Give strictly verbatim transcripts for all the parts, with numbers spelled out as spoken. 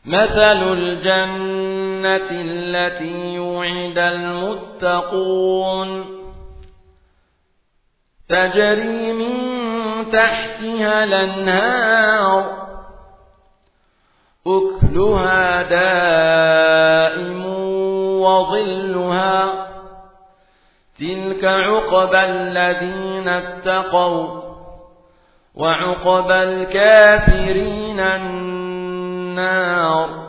مثل الجنة التي وعد المتقون تجري من تحتها الأنهار أكلها دائم وظلها تلك عقبى الذين اتقوا وعقبى الكافرين النار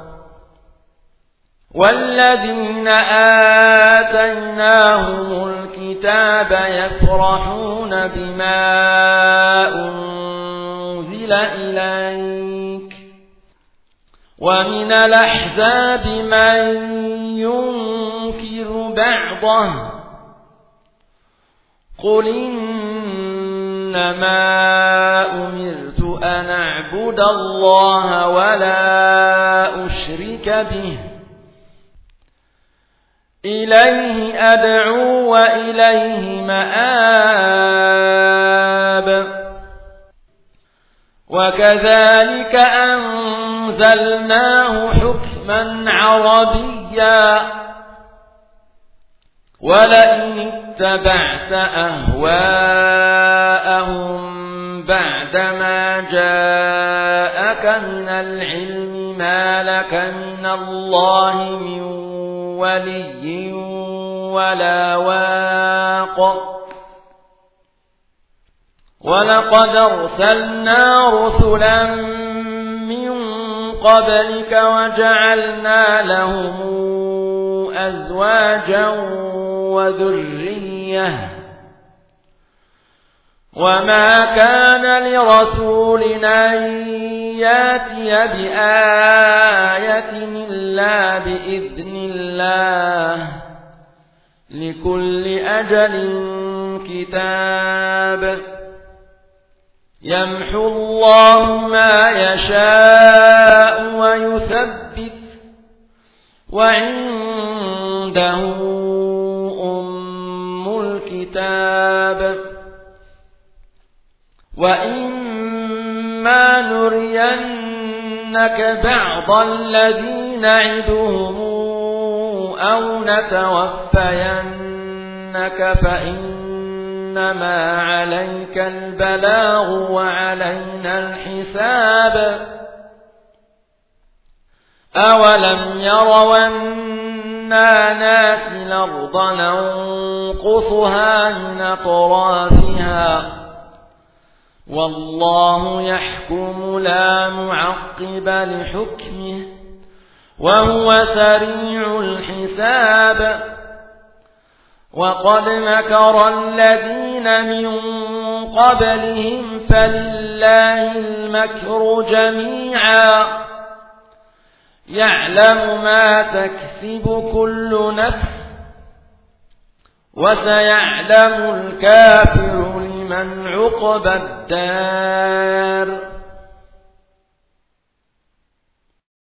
والذين آتيناهم الكتاب يفرحون بما أنزل إليك ومن الأحزاب من ينكر بعضه قل إنما أمرت أن أعبد الله ولا أشرك به إليه أدعو وإليه مآب وكذلك أنزلناه حكما عربيا ولئن اتبعت أهواءهم بعدما جاءك من العلم ما لك من الله من ولي ولا واق ولقد أرسلنا رسلا من قبلك وجعلنا لهم أزواجا وذرية وما كان لرسول أن يأتي بآية إلا بإذن الله لكل أجل كتاب يمحو الله ما يشاء ويثبت وعنده أم الكتاب وإما نرينك بعض الذي نعدهم أو نتوفينك فإنما عليك البلاغ وعلينا الحساب أولم يروا أنا نأتي الأرض ننقصها من أطرافها والله يحكم لا معقب لحكمه وهو سريع الحساب وقد مكر الذين من قبلهم فلله المكر جميعا يعلم ما تكسب كل نفس وسيعلم الكافر لمن عقبى الدار